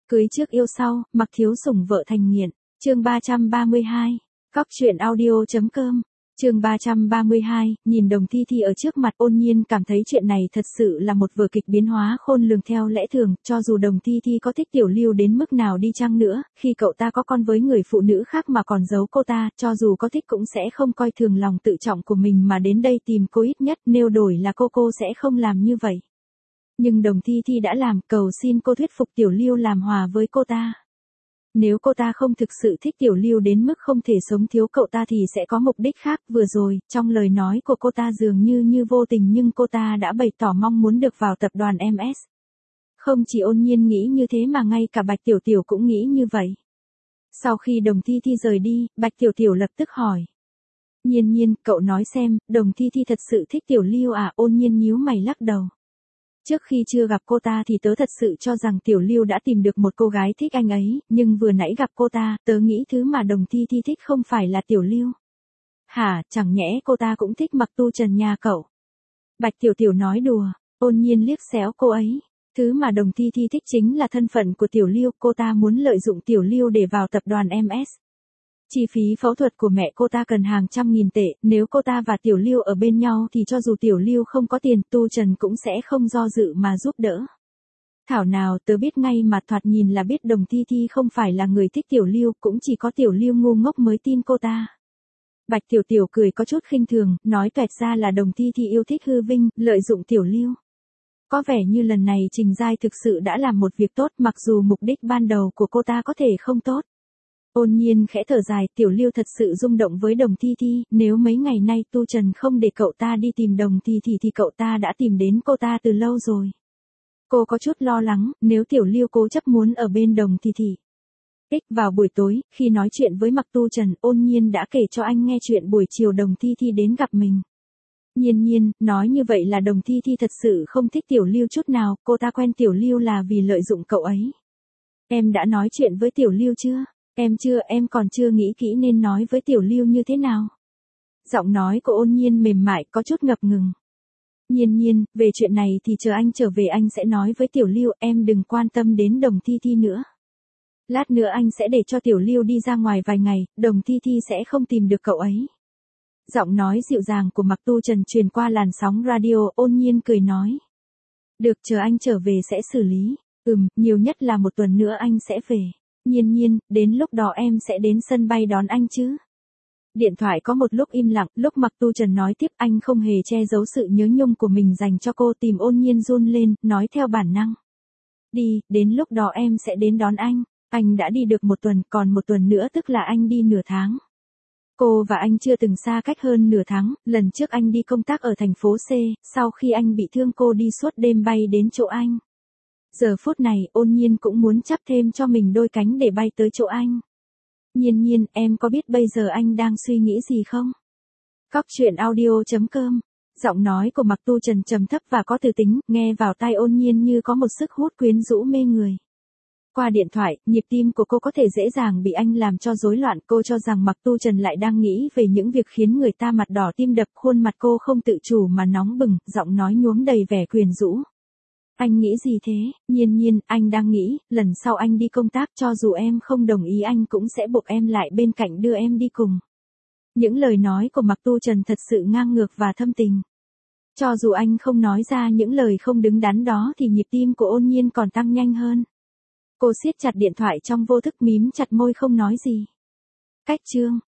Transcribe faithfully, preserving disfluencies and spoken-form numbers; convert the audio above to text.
Cưới trước yêu sau, mặc thiếu sủng vợ thành nghiện. Chương ba trăm ba mươi hai. Góc truyện audio.com. Chương ba trăm ba mươi hai, nhìn Đồng Thi Thi ở trước mặt Ôn Nhiên cảm thấy chuyện này thật sự là một vở kịch biến hóa khôn lường theo lẽ thường, cho dù Đồng Thi Thi có thích Tiểu Lưu đến mức nào đi chăng nữa, khi cậu ta có con với người phụ nữ khác mà còn giấu cô ta, cho dù có thích cũng sẽ không coi thường lòng tự trọng của mình mà đến đây tìm cô, ít nhất nếu đổi là cô cô sẽ không làm như vậy. Nhưng Đồng Thi Thi đã làm, cầu xin cô thuyết phục Tiểu Lưu làm hòa với cô ta. Nếu cô ta không thực sự thích Tiểu Lưu đến mức không thể sống thiếu cậu ta thì sẽ có mục đích khác. Vừa rồi, trong lời nói của cô ta dường như như vô tình nhưng cô ta đã bày tỏ mong muốn được vào tập đoàn em ét. Không chỉ Ôn Nhiên nghĩ như thế mà ngay cả Bạch Tiểu Tiểu cũng nghĩ như vậy. Sau khi Đồng Thi Thi rời đi, Bạch Tiểu Tiểu lập tức hỏi. Nhiên Nhiên, cậu nói xem, Đồng Thi Thi thật sự thích Tiểu Lưu à? Ôn Nhiên nhíu mày lắc đầu. Trước khi chưa gặp cô ta thì tớ thật sự cho rằng Tiểu Lưu đã tìm được một cô gái thích anh ấy, nhưng vừa nãy gặp cô ta, tớ nghĩ thứ mà Đồng Thi Thi thích không phải là Tiểu Lưu. Hả, chẳng nhẽ cô ta cũng thích Mặc Tu Trần nhà cậu? Bạch Tiểu Tiểu nói đùa. Ôn Nhiên liếc xéo cô ấy. Thứ mà Đồng Thi Thi thích chính là thân phận của Tiểu Lưu, cô ta muốn lợi dụng Tiểu Lưu để vào tập đoàn em ét. Chi phí phẫu thuật của mẹ cô ta cần hàng trăm nghìn tệ, nếu cô ta và Tiểu Lưu ở bên nhau thì cho dù Tiểu Lưu không có tiền, Tu Trần cũng sẽ không do dự mà giúp đỡ. Thảo nào tớ biết ngay mà, thoạt nhìn là biết Đồng Thi Thi không phải là người thích Tiểu Lưu, cũng chỉ có Tiểu Lưu ngu ngốc mới tin cô ta. Bạch Tiểu Tiểu cười có chút khinh thường, nói toẹt ra là Đồng Thi Thi yêu thích hư vinh, lợi dụng Tiểu Lưu. Có vẻ như lần này Trình Giai thực sự đã làm một việc tốt, mặc dù mục đích ban đầu của cô ta có thể không tốt. Ôn Nhiên khẽ thở dài, Tiểu Lưu thật sự rung động với Đồng Thi Thi, nếu mấy ngày nay Tu Trần không để cậu ta đi tìm Đồng Thi Thi thì cậu ta đã tìm đến cô ta từ lâu rồi. Cô có chút lo lắng, nếu Tiểu Lưu cố chấp muốn ở bên Đồng Thi Thi. Ích vào buổi tối, khi nói chuyện với Mặc Tu Trần, Ôn Nhiên đã kể cho anh nghe chuyện buổi chiều Đồng Thi Thi đến gặp mình. Nhiên Nhiên, nói như vậy là Đồng Thi Thi thật sự không thích Tiểu Lưu chút nào, cô ta quen Tiểu Lưu là vì lợi dụng cậu ấy. Em đã nói chuyện với Tiểu Lưu chưa? Em chưa, em còn chưa nghĩ kỹ nên nói với Tiểu Lưu như thế nào. Giọng nói của Ôn Nhiên mềm mại, có chút ngập ngừng. Nhiên Nhiên, về chuyện này thì chờ anh trở về anh sẽ nói với Tiểu Lưu, em đừng quan tâm đến Đồng Thi Thi nữa. Lát nữa anh sẽ để cho Tiểu Lưu đi ra ngoài vài ngày, Đồng Thi Thi sẽ không tìm được cậu ấy. Giọng nói dịu dàng của Mặc Tu Trần truyền qua làn sóng radio, Ôn Nhiên cười nói. Được, chờ anh trở về sẽ xử lý. Ừm, nhiều nhất là một tuần nữa anh sẽ về. Nhiên Nhiên, đến lúc đó em sẽ đến sân bay đón anh chứ? Điện thoại có một lúc im lặng, lúc Mặc Tu Trần nói tiếp anh không hề che giấu sự nhớ nhung của mình dành cho cô, tìm Ôn Nhiên run lên, nói theo bản năng. Đi, đến lúc đó em sẽ đến đón anh, anh đã đi được một tuần, còn một tuần nữa tức là anh đi nửa tháng. Cô và anh chưa từng xa cách hơn nửa tháng, lần trước anh đi công tác ở thành phố C, sau khi anh bị thương cô đi suốt đêm bay đến chỗ anh. Giờ phút này, Ôn Nhiên cũng muốn chắp thêm cho mình đôi cánh để bay tới chỗ anh. Nhiên Nhiên, em có biết bây giờ anh đang suy nghĩ gì không? Góc truyện audio.com. Giọng nói của Mặc Tu Trần trầm thấp và có từ tính, nghe vào tai Ôn Nhiên như có một sức hút quyến rũ mê người. Qua điện thoại, nhịp tim của cô có thể dễ dàng bị anh làm cho rối loạn, cô cho rằng Mặc Tu Trần lại đang nghĩ về những việc khiến người ta mặt đỏ tim đập, khuôn mặt cô không tự chủ mà nóng bừng, giọng nói nhuốm đầy vẻ quyến rũ. Anh nghĩ gì thế? Nhiên Nhiên, anh đang nghĩ, lần sau anh đi công tác cho dù em không đồng ý anh cũng sẽ buộc em lại bên cạnh đưa em đi cùng. Những lời nói của Mặc Tu Trần thật sự ngang ngược và thâm tình. Cho dù anh không nói ra những lời không đứng đắn đó thì nhịp tim của Ôn Nhiên còn tăng nhanh hơn. Cô siết chặt điện thoại trong vô thức, mím chặt môi không nói gì. Cách chương.